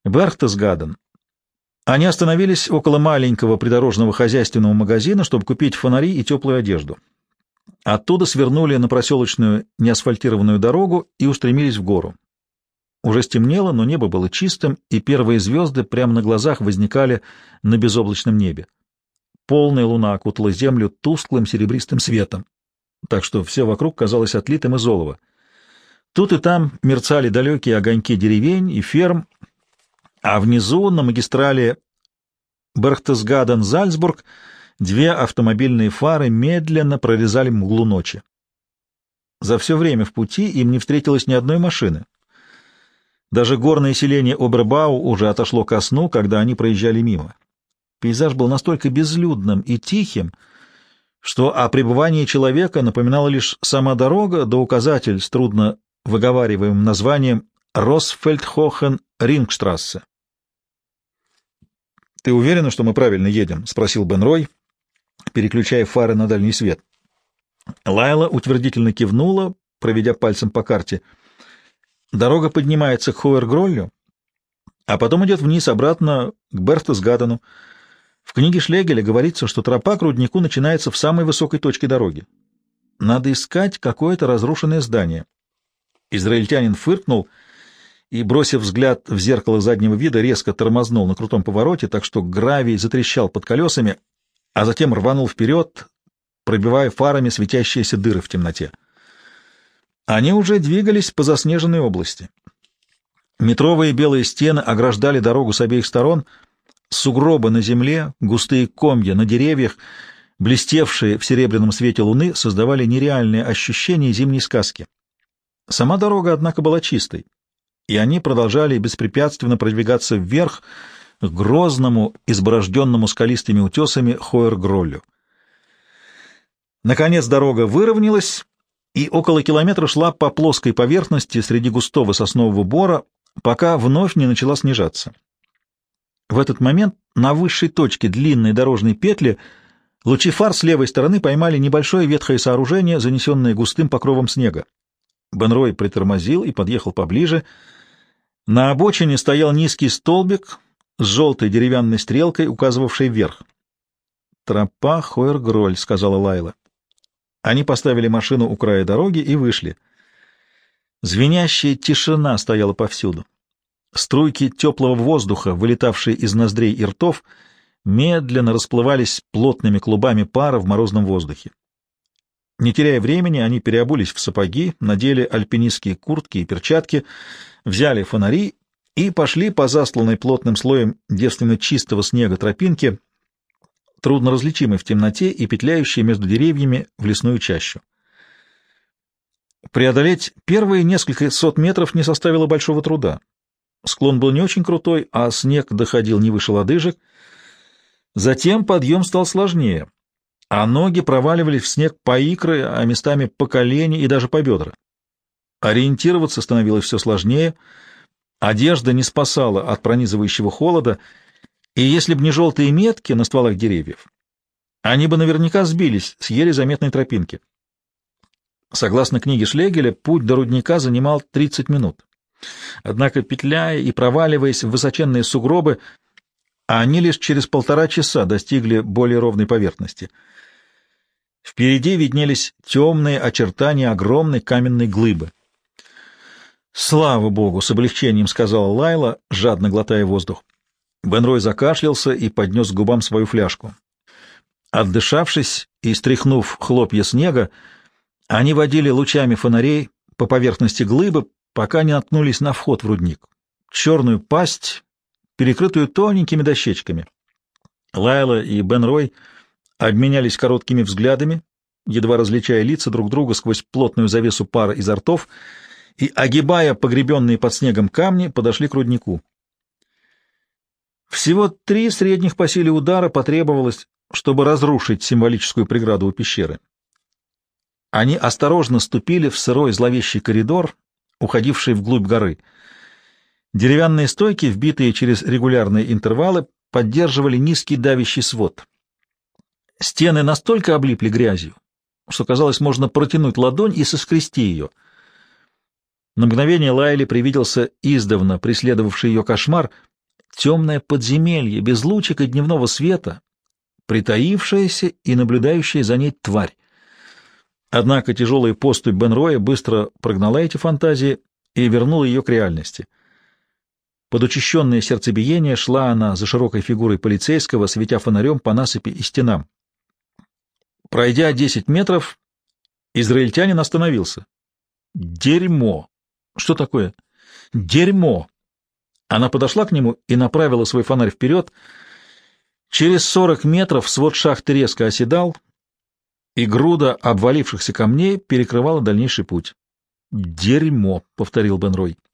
Берхтесгаден. Они остановились около маленького придорожного хозяйственного магазина, чтобы купить фонари и теплую одежду. Оттуда свернули на проселочную неасфальтированную дорогу и устремились в гору. Уже стемнело, но небо было чистым, и первые звезды прямо на глазах возникали на безоблачном небе. Полная луна окутала землю тусклым серебристым светом, так что все вокруг казалось отлитым из олова. Тут и там мерцали далекие огоньки деревень и ферм, а внизу, на магистрали Берхтесгаден-Зальцбург, две автомобильные фары медленно прорезали мглу ночи. За все время в пути им не встретилось ни одной машины. Даже горное селение Обербау уже отошло ко сну, когда они проезжали мимо. Пейзаж был настолько безлюдным и тихим, что о пребывании человека напоминала лишь сама дорога да указатель с трудно выговариваемым названием Росфельдхохен-Рингштрассе. «Ты уверена, что мы правильно едем?» — спросил Бен Рой, переключая фары на дальний свет. Лайла утвердительно кивнула, проведя пальцем по карте. «Дорога поднимается к Хоер-Гроллю, а потом идет вниз обратно к Берхтесгадену. В книге Шлегеля говорится, что тропа к руднику начинается в самой высокой точке дороги. Надо искать какое-то разрушенное здание». Израильтянин фыркнул и, бросив взгляд в зеркало заднего вида, резко тормознул на крутом повороте, так что гравий затрещал под колесами, а затем рванул вперед, пробивая фарами светящиеся дыры в темноте. Они уже двигались по заснеженной области. Метровые белые стены ограждали дорогу с обеих сторон, сугробы на земле, густые комья на деревьях, блестевшие в серебряном свете луны, создавали нереальное ощущение зимней сказки. Сама дорога, однако, была чистой, и они продолжали беспрепятственно продвигаться вверх к грозному, изборожденному скалистыми утесами Хоер-Гроллю. Наконец дорога выровнялась, и около километра шла по плоской поверхности среди густого соснового бора, пока вновь не начала снижаться. В этот момент на высшей точке длинной дорожной петли лучи фар с левой стороны поймали небольшое ветхое сооружение, занесенное густым покровом снега. Бен Рой притормозил и подъехал поближе. На обочине стоял низкий столбик с желтой деревянной стрелкой, указывавшей вверх. «Тропа Хоер-Гроль», — сказала Лайла. Они поставили машину у края дороги и вышли. Звенящая тишина стояла повсюду. Струйки теплого воздуха, вылетавшие из ноздрей и ртов, медленно расплывались плотными клубами пара в морозном воздухе. Не теряя времени, они переобулись в сапоги, надели альпинистские куртки и перчатки, взяли фонари и пошли по засланной плотным слоем девственно чистого снега тропинке, трудно различимой в темноте и петляющей между деревьями в лесную чащу. Преодолеть первые несколько сот метров не составило большого труда. Склон был не очень крутой, а снег доходил не выше лодыжек. Затем подъем стал сложнее, а ноги проваливались в снег по икры, а местами по колени и даже по бедра. Ориентироваться становилось все сложнее, одежда не спасала от пронизывающего холода, и если бы не желтые метки на стволах деревьев, они бы наверняка сбились с еле заметной тропинки. Согласно книге Шлегеля, путь до рудника занимал 30 минут. Однако, петляя и проваливаясь в высоченные сугробы, они лишь через 1,5 часа достигли более ровной поверхности. Впереди виднелись темные очертания огромной каменной глыбы. «Слава Богу!» — с облегчением сказала Лайла, жадно глотая воздух. Бен Рой закашлялся и поднес к губам свою фляжку. Отдышавшись и стряхнув хлопья снега, они водили лучами фонарей по поверхности глыбы, пока не наткнулись на вход в рудник. Черную пасть, перекрытую тоненькими дощечками. Лайла и Бен Рой обменялись короткими взглядами, едва различая лица друг друга сквозь плотную завесу пара изо ртов, и, огибая погребенные под снегом камни, подошли к руднику. Всего 3 средних по силе удара потребовалось, чтобы разрушить символическую преграду у пещеры. Они осторожно ступили в сырой зловещий коридор, уходивший вглубь горы. Деревянные стойки, вбитые через регулярные интервалы, поддерживали низкий давящий свод. Стены настолько облипли грязью, что, казалось, можно протянуть ладонь и соскрести ее. На мгновение Лайле привиделся издавна преследовавший ее кошмар, темное подземелье, без лучика и дневного света, притаившаяся и наблюдающая за ней тварь. Однако тяжелая поступь Бенроя быстро прогнала эти фантазии и вернула ее к реальности. Под учащенное сердцебиение шла она за широкой фигурой полицейского, светя фонарем по насыпи и стенам. Пройдя 10 метров, израильтянин остановился. «Дерьмо!» «Что такое?» «Дерьмо!» Она подошла к нему и направила свой фонарь вперед. Через 40 метров свод шахты резко оседал, и груда обвалившихся камней перекрывала дальнейший путь. «Дерьмо!» — повторил Бенрой.